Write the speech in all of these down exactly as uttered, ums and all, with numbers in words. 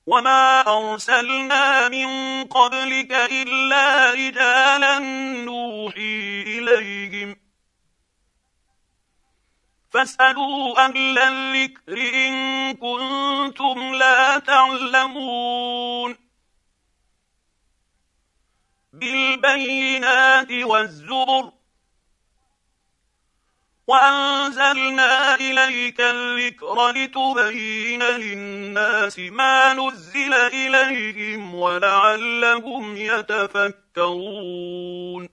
وما أرسلنا من قبلك إلا رجالا نوحي إليهم فاسألوا أهل الذكر إن كنتم لا تعلمون بالبينات والزبر وأنزلنا إليك الذكر لتبين للناس ما نزل إليهم ولعلهم يتفكرون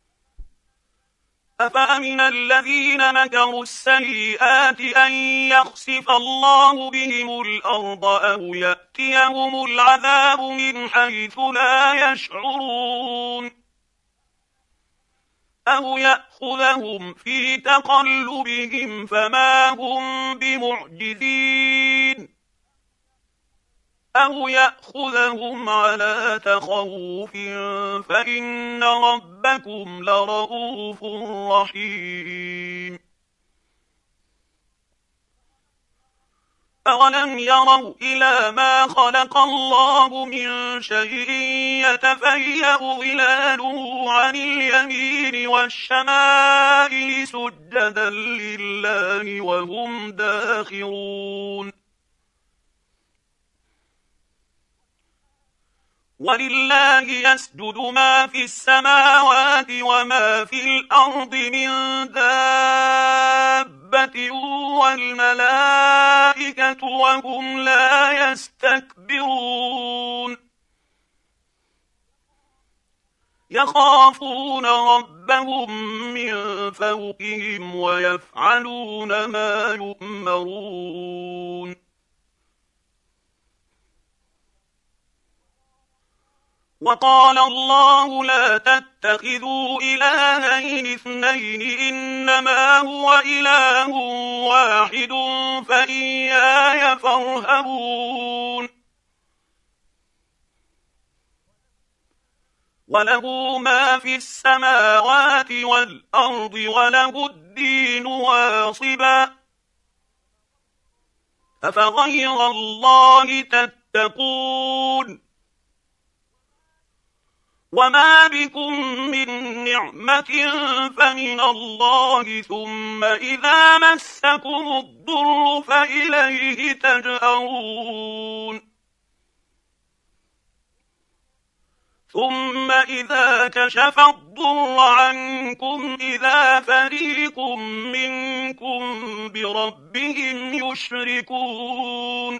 أفأمن الذين مكروا السيئات أن يخسف الله بهم الأرض أو يأتيهم العذاب من حيث لا يشعرون أو يأخذهم في تقلبهم فما هم بمعجزين أو يأخذهم على تخوف فإن ربكم لرؤوف رحيم أولم يروا إلى ما خلق الله من شيء يتفيأ ظلاله عن اليمين والشمائل سجدا لله وهم داخرون ولله يسجد ما في السماوات وما في الأرض من دابة والملائكة وهم لا يستكبرون يخافون ربهم من فوقهم ويفعلون ما يؤمرون وقال الله لا تتخذوا إلهين اثنين إنما هو إله واحد فإياي فارهبون وله ما في السماوات والأرض وله الدين واصبا أفغير الله تتقون وما بكم من نعمة فمن الله ثم إذا مسكم الضر فإليه تجأرون ثم إذا كشف الضر عنكم إذا فريق منكم بربهم يشركون